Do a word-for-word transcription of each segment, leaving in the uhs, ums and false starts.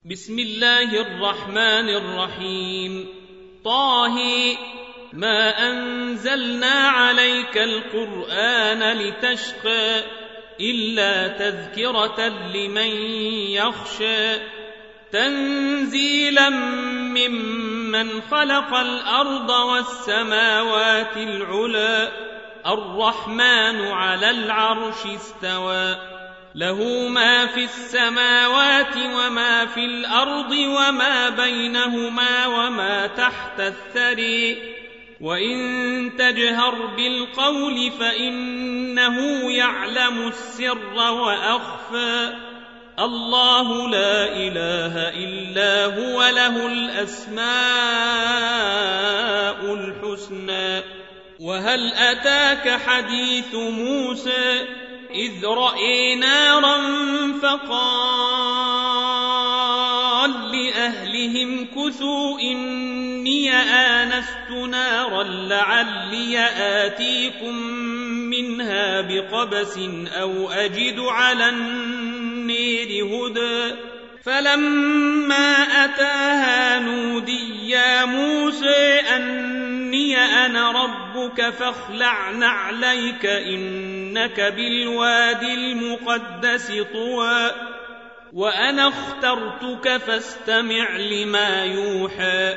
بسم الله الرحمن الرحيم. طه ما أنزلنا عليك القرآن لتشقى إلا تذكرة لمن يخشى تنزيلا ممن خلق الأرض والسماوات العلى الرحمن على العرش استوى له ما في السماوات وما في الأرض وما بينهما وما تحت الثري وإن تجهر بالقول فإنه يعلم السر وأخفى الله لا إله إلا هو له الأسماء الحسنى. وهل أتاك حديث موسى إذ رأى نارا فقال لأهلهم كثوا إني آنست نارا لعلي آتيكم منها بقبس أو أجد على النير هدى فلما أتاها نودي يا موسى أني أنا ربك فاخلع نعليك إنك بالواد المقدس طوى وأنا اخترتك فاستمع لما يوحى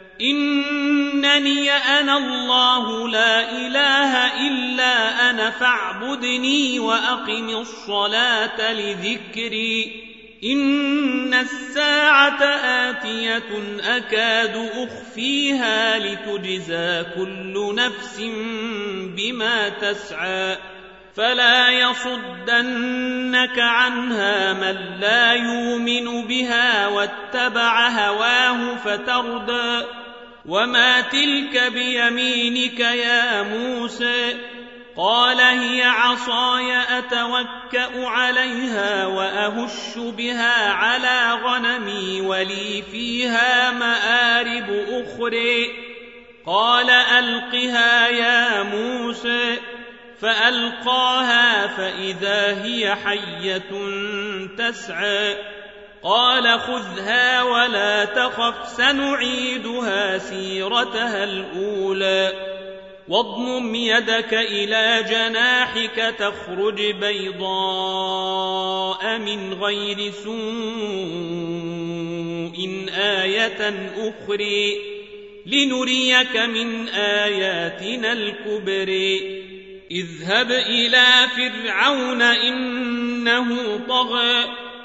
إنني أنا الله لا إله إلا أنا فاعبدني وأقم الصلاة لذكري إن الساعة آتية أكاد أخفيها لتجزى كل نفس بما تسعى فلا يصدنك عنها من لا يؤمن بها واتبع هواه فتردى وما تلك بيمينك يا موسى قال هي عصاي أتوكأ عليها وأهش بها على غنمي ولي فيها مآرب أخرى قال ألقها يا موسى فألقاها فإذا هي حية تسعى قال خذها ولا تخف سنعيدها سيرتها الأولى واضمم يدك إلى جناحك تخرج بيضاء من غير سوء آية أخرى لنريك من آياتنا الكبرى اذهب إلى فرعون إنه طغى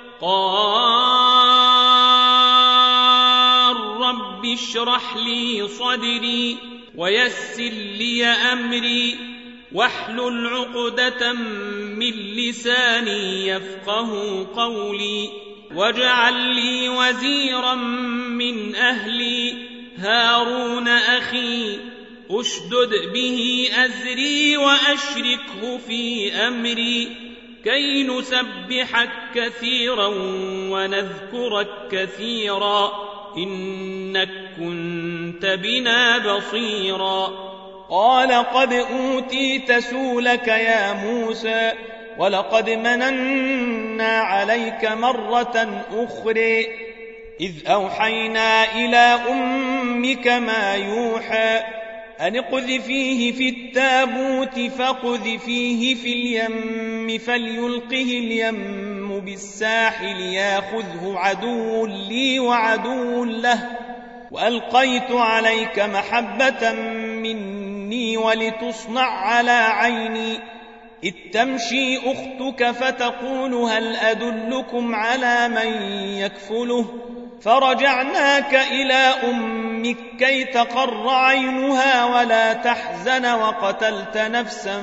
قال رب اشرح لي صدري ويسر لي أمري واحلل عقدة من لساني يفقه قولي واجعل لي وزيرا من أهلي هارون أخي أشدد به أزري وأشركه في أمري كي نسبحك كثيرا ونذكرك كثيرا إنك كنت بنا بصيرا قال قد أوتيت سؤلك يا موسى ولقد مننا عليك مرة أخرى إذ أوحينا إلى أمك ما يوحى أن اقذفيه في التابوت فاقذفيه في اليم فليلقه اليم بالساحل ياخذه عدو لي وعدو له وألقيت عليك محبة مني ولتصنع على عيني إذ تمشي أختك فتقول هل أدلكم على من يكفله فرجعناك إلى أمك كي تقر عينها ولا تحزن وقتلت نفسا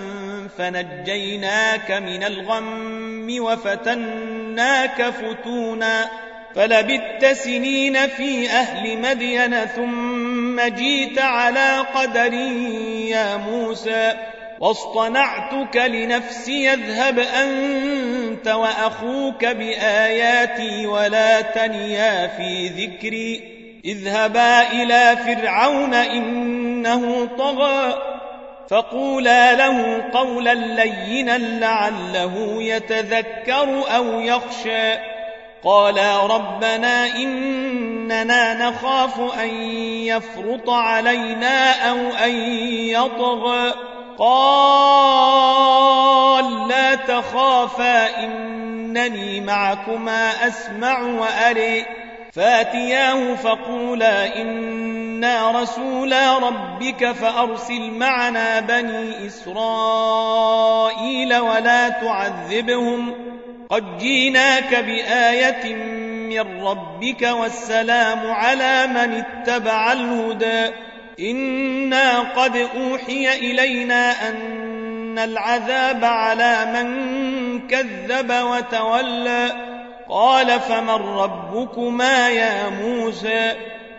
فنجيناك من الغم وفتناك فتونا فلبثت سنين في أهل مدين ثم جيت على قدر يا موسى واصطنعتك لنفسي اذهب أنت وأخوك بآياتي ولا تنيا في ذكري اذهبا إلى فرعون إنه طغى فقولا له قولا لينا لعله يتذكر أو يخشى قالا ربنا إننا نخاف أن يفرط علينا أو أن يطغى قال لا تخافا إنني معكما أسمع وأري فاتياه فقولا إنا رسولا ربك فأرسل معنا بني إسرائيل ولا تعذبهم قد جيناك بآية من ربك والسلام على من اتبع الهدى إنا قد أوحي إلينا أن العذاب على من كذب وتولى قال فمن ربكما يا موسى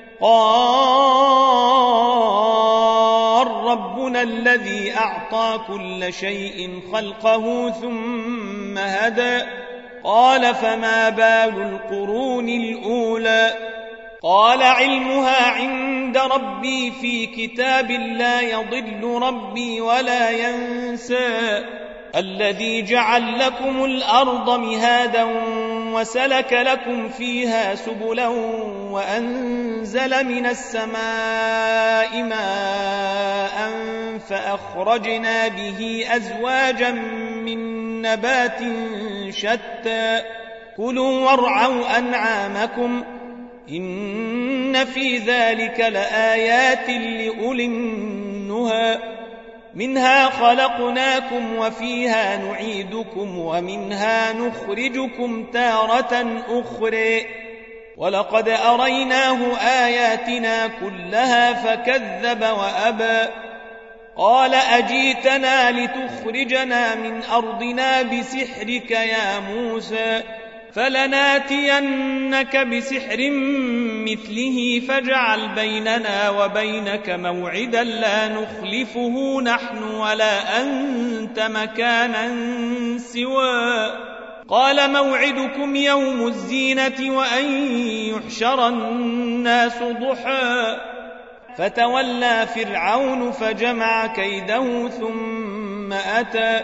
قال ربنا الذي أعطى كل شيء خلقه ثم هدى قال فما بال القرون الأولى قال علمها عند ربي في كتاب لا يضل ربي ولا ينسى الذي جعل لكم الأرض مهادا وسلك لكم فيها سبلا وأنزل من السماء ماء فأخرجنا به أزواجا من نبات شتى كلوا وارعوا أنعامكم إن في ذلك لآيات لأولي النهى منها خلقناكم وفيها نعيدكم ومنها نخرجكم تارة أخرى ولقد أريناه آياتنا كلها فكذب وأبى قال أجيتنا لتخرجنا من أرضنا بسحرك يا موسى فلناتينك بسحر مثله فاجعل بيننا وبينك موعدا لا نخلفه نحن ولا أنت مكانا سوى قال موعدكم يوم الزينة وأن يحشر الناس ضحى فتولى فرعون فجمع كيده ثم أتى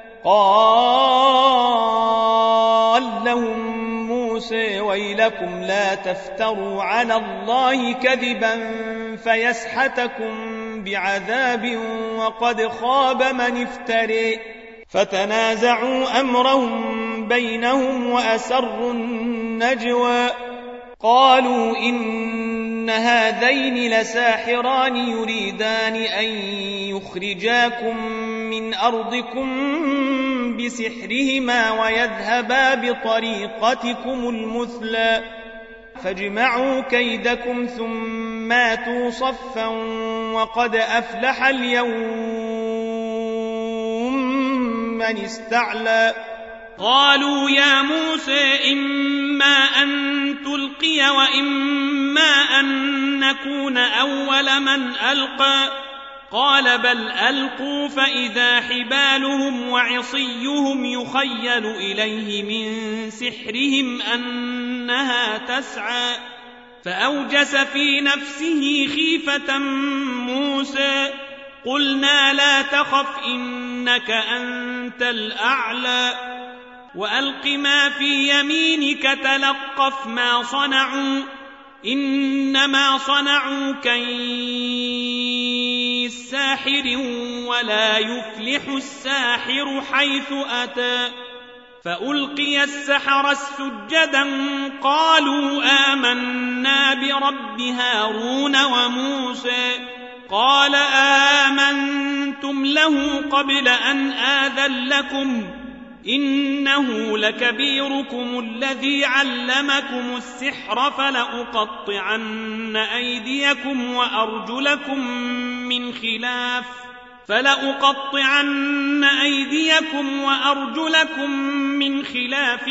قال لهم موسى ويلكم لا تفتروا على الله كذبا فيسحتكم بعذاب وقد خاب من افتري فتنازعوا أمرهم بينهم وأسروا النجوى قالوا إن هذين لساحران يريدان أن يخرجاكم من أرضكم بسحرهما ويذهبا بطريقتكم المثلى فاجمعوا كيدكم ثم آتوا صفا وقد أفلح اليوم من استعلى قالوا يا موسى إما أن تلقي وإما أن نكون أول من ألقى قال بل ألقوا فإذا حبالهم وعصيهم يخيل إليه من سحرهم أنها تسعى فأوجس في نفسه خيفة موسى قلنا لا تخف إنك أنت الأعلى وألق ما في يمينك تلقف ما صنعوا إنما صنعوا كيد ساحر ولا يفلح الساحر حيث أتى فألقي السحرة سجدا قالوا آمنا برب هارون وموسى قال آمنتم له قبل أن آذن لكم إنه لكبيركم الذي علمكم السحر فلأقطعن أيديكم وأرجلكم من خلاف فلأقطعن أيديكم وأرجلكم من خلاف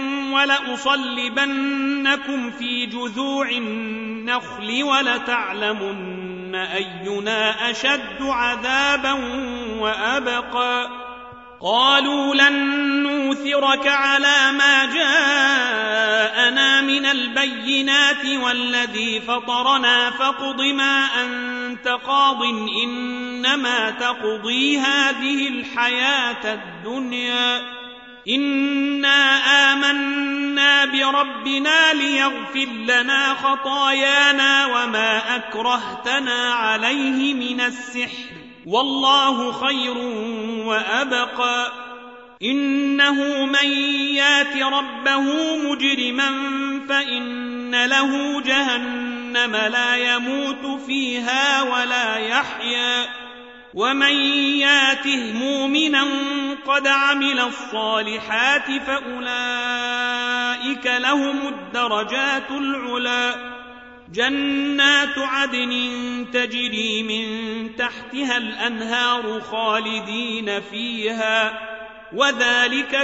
ولأصلبنكم في جذوع النخل ولتعلمن أينا أشد عذابا وأبقى قالوا لن نوثرك على ما جاءنا من البينات والذي فطرنا فاقض ما أنت قاض إنما تقضي هذه الحياة الدنيا إنا آمنا بربنا ليغفر لنا خطايانا وما أكرهتنا عليه من السحر والله خير وأبقى إنه من يات ربه مجرما فإن له جهنم لا يموت فيها ولا يحيا ومن ياته مؤمنا قد عمل الصالحات فأولئك لهم الدرجات العلى جنات عدن تجري من تحتها الأنهار خالدين فيها وذلك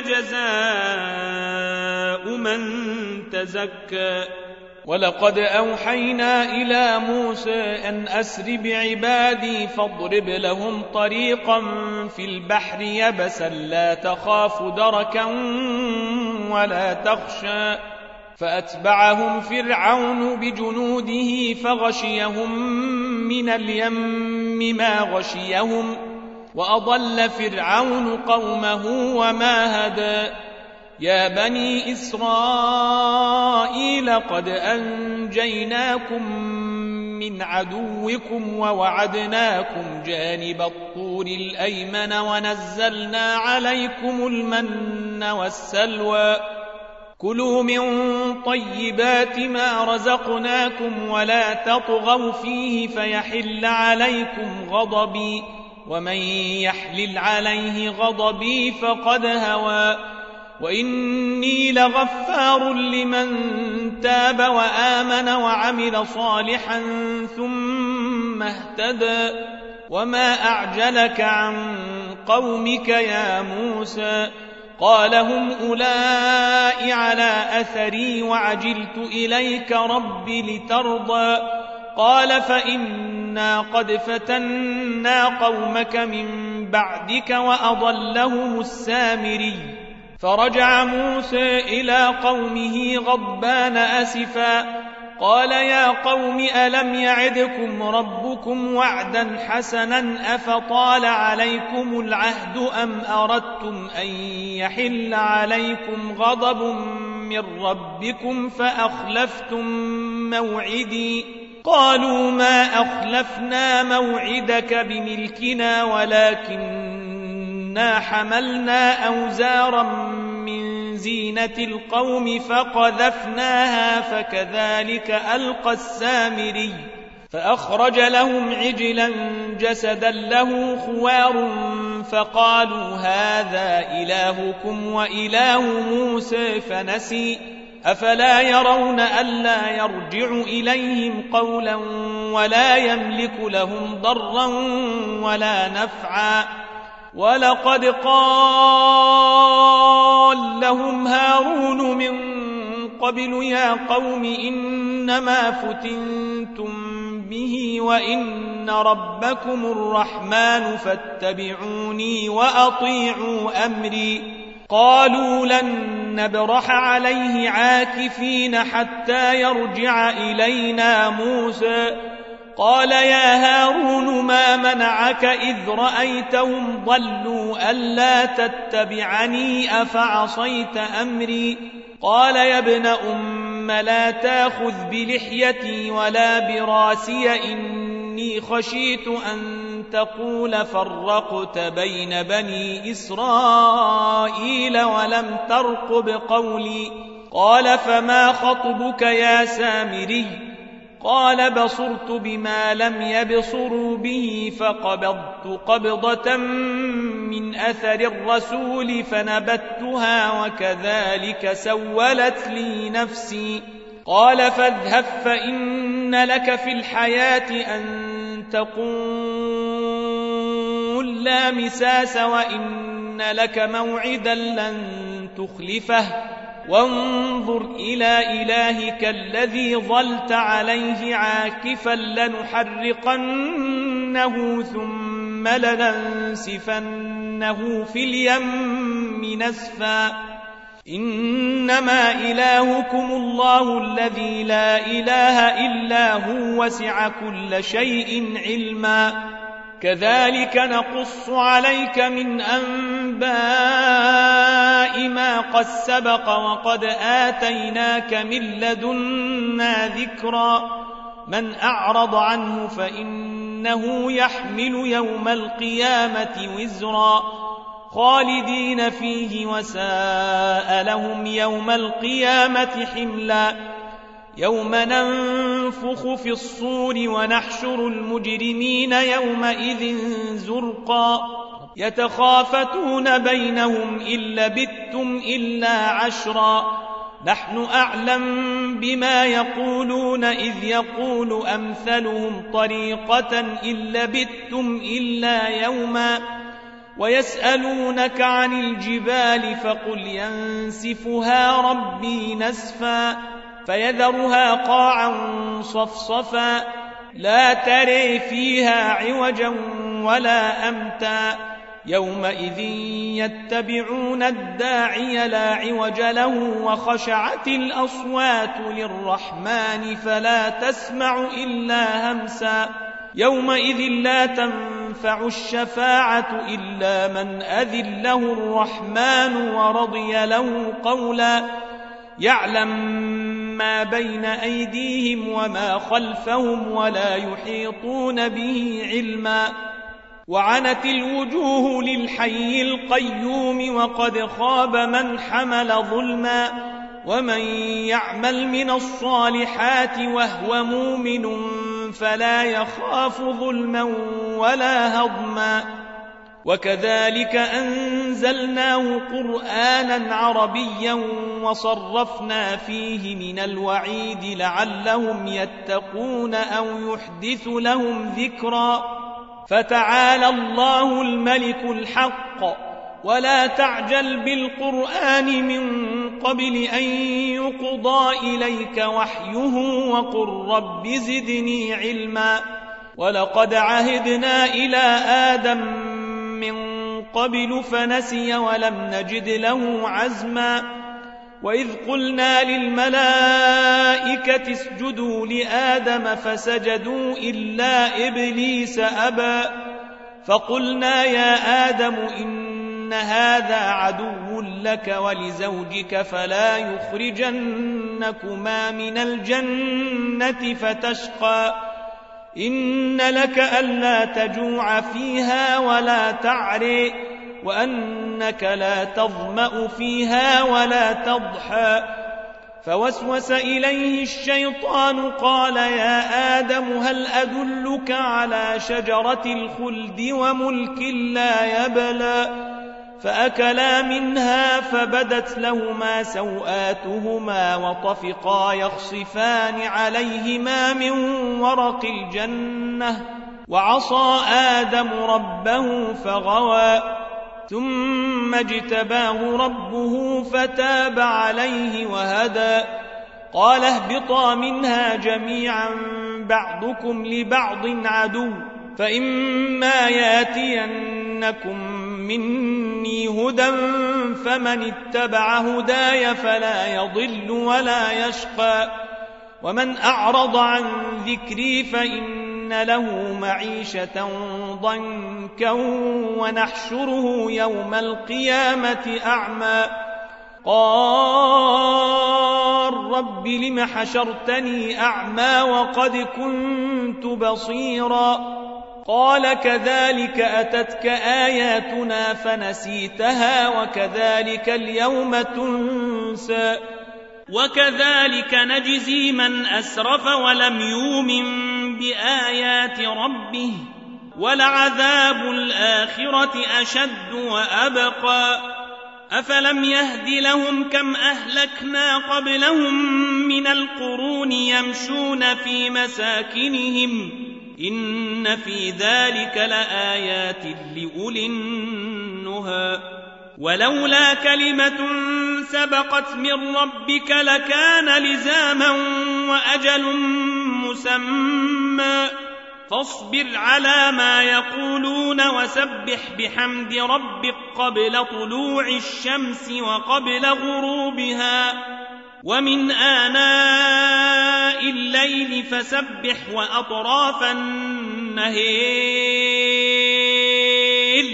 جزاء من تزكى ولقد أوحينا إلى موسى أن أسر بعبادي فاضرب لهم طريقا في البحر يبسا لا تخاف دركا ولا تخشى فأتبعهم فرعون بجنوده فغشيهم من اليم ما غشيهم وأضل فرعون قومه وما هدى يا بني إسرائيل قد أنجيناكم من عدوكم ووعدناكم جانب الطور الأيمن ونزلنا عليكم المن والسلوى كلوا من طيبات ما رزقناكم ولا تطغوا فيه فيحل عليكم غضبي ومن يحلل عليه غضبي فقد هوى وإني لغفار لمن تاب وآمن وعمل صالحا ثم اهتدى وما أعجلك عن قومك يا موسى قال هم أولئك على أثري وعجلت إليك رب لترضى قال فإنا قد فتنا قومك من بعدك وأضلهم السامري فرجع موسى إلى قومه غضبان أسفا قال يا قوم ألم يعدكم ربكم وعدا حسنا أفطال عليكم العهد أم أردتم أن يحل عليكم غضب من ربكم فأخلفتم موعدي قالوا ما أخلفنا موعدك بملكنا ولكننا حملنا أوزارا من زينة القوم فقذفناها فكذلك ألقى السامري فأخرج لهم عجلا جسدا له خوار فقالوا هذا إلهكم وإله موسى فنسي أفلا يرون ألا يرجع إليهم قولا ولا يملك لهم ضرا ولا نفعا ولقد قال لهم هارون من قبل يا قوم إنما فتنتم به وإن ربكم الرحمن فاتبعوني وأطيعوا أمري قالوا لن نبرح عليه عاكفين حتى يرجع إلينا موسى قال يا هارون ما منعك إذ رأيتهم ضلوا ألا تتبعني أفعصيت أمري قال يا ابن أم لا تأخذ بلحيتي ولا براسي إني خشيت أن تقول فرقت بين بني إسرائيل ولم ترقب قولي قال فما خطبك يا سامري قال بصرت بما لم يبصروا به فقبضت قبضة من أثر الرسول فنبتها وكذلك سولت لي نفسي قال فاذهب فإن لك في الحياة أن تقول لا مساس وإن لك موعدا لن تخلفه وانظر إلى إلهك الذي ظلت عليه عاكفا لنحرقنه ثم لننسفنه في اليم نسفا إنما إلهكم الله الذي لا إله إلا هو وسع كل شيء علما كذلك نقص عليك من أنباء ما قد سبق وقد آتيناك من لدنا ذكرا من أعرض عنه فإنه يحمل يوم القيامة وزرا خالدين فيه وساء لهم يوم القيامة حملا يوم ننفخ في الصور ونحشر المجرمين يومئذ زرقا يتخافتون بينهم إن لبثتم إلا عشرا نحن أعلم بما يقولون إذ يقول أمثلهم طريقة إن لبثتم إلا يوما ويسألونك عن الجبال فقل ينسفها ربي نسفا فيذرها قاعا صفصفا لا تري فيها عوجا ولا أمتا يومئذ يتبعون الداعي لا عوج له وخشعت الأصوات للرحمن فلا تسمع إلا همسا يومئذ لا تنفع الشفاعة إلا من أذن له الرحمن ورضي له قولا يعلم ما بين أيديهم وما خلفهم ولا يحيطون به علما وعنت الوجوه للحي القيوم وقد خاب من حمل ظلما ومن يعمل من الصالحات وهو مؤمن فلا يخاف ظلما ولا هضما وكذلك أنزلناه قرآنا عربيا وصرفنا فيه من الوعيد لعلهم يتقون أو يحدث لهم ذكرا فتعالى الله الملك الحق ولا تعجل بالقرآن من قبل أن يقضى إليك وحيه وقل رب زدني علما ولقد عهدنا إلى آدم من قبل فنسي ولم نجد له عزما وإذ قلنا للملائكة اسجدوا لآدم فسجدوا إلا إبليس أبى فقلنا يا آدم إن هذا عدو لك ولزوجك فلا يخرجنكما من الجنة فتشقى إن لك ألا تجوع فيها ولا تعري وأنك لا تظمأ فيها ولا تضحى فوسوس إليه الشيطان قال يا آدم هل أدلك على شجرة الخلد وملك لا يبلى فأكلا منها فبدت لهما سوآتهما وطفقا يخصفان عليهما من ورق الجنة وعصى آدم ربه فغوى ثم اجتباه ربه فتاب عليه وهدى قال اهبطا منها جميعا بعضكم لبعض عدو فإما ياتينكم مني هدى فمن اتبع هداي فلا يضل ولا يشقى ومن أعرض عن ذكري فإن له معيشة ضنكا ونحشره يوم القيامة أعمى قال رب لم حشرتني أعمى وقد كنت بصيرا قال كذلك أتتك آياتنا فنسيتها وكذلك اليوم تنسى وكذلك نجزي من أسرف ولم يؤمن بآيات ربه ولعذاب الآخرة أشد وأبقى أفلم يهد لهم كم أهلكنا قبلهم من القرون يمشون في مساكنهم إن في ذلك لآيات لأولي النهى ولولا كلمة سبقت من ربك لكان لزاما وأجل مسمى فاصبر على ما يقولون وسبح بحمد ربك قبل طلوع الشمس وقبل غروبها ومن آناء الليل فسبح وأطراف النهار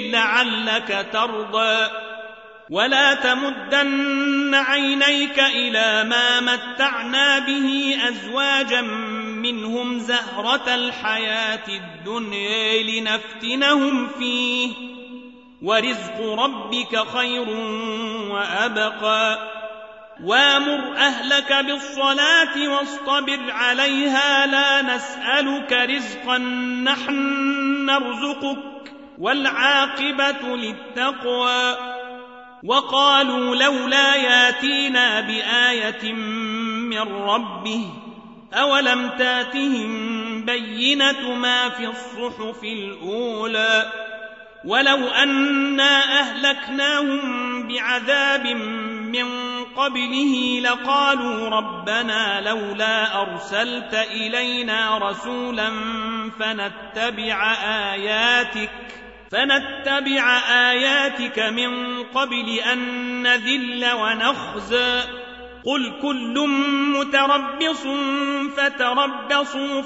لعلك ترضى ولا تمدن عينيك إلى ما متعنا به أزواجا منهم زهرة الحياة الدنيا لنفتنهم فيه ورزق ربك خير وأبقى وامر أهلك بالصلاة واصطبر عليها لا نسألك رزقا نحن نرزقك والعاقبة للتقوى وقالوا لولا ياتينا بآية من ربه أولم تاتهم بينة ما في الصحف الأولى ولو أنا أهلكناهم بعذاب من قبله لقالوا ربنا لولا أرسلت إلينا رسولا فنتبع آياتك فنتبع آياتك من قبل أن نذل ونخزى قل كل متربص فتربصوا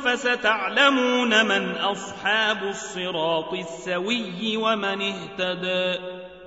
فستعلمون من أصحاب الصراط السوي ومن اهتدى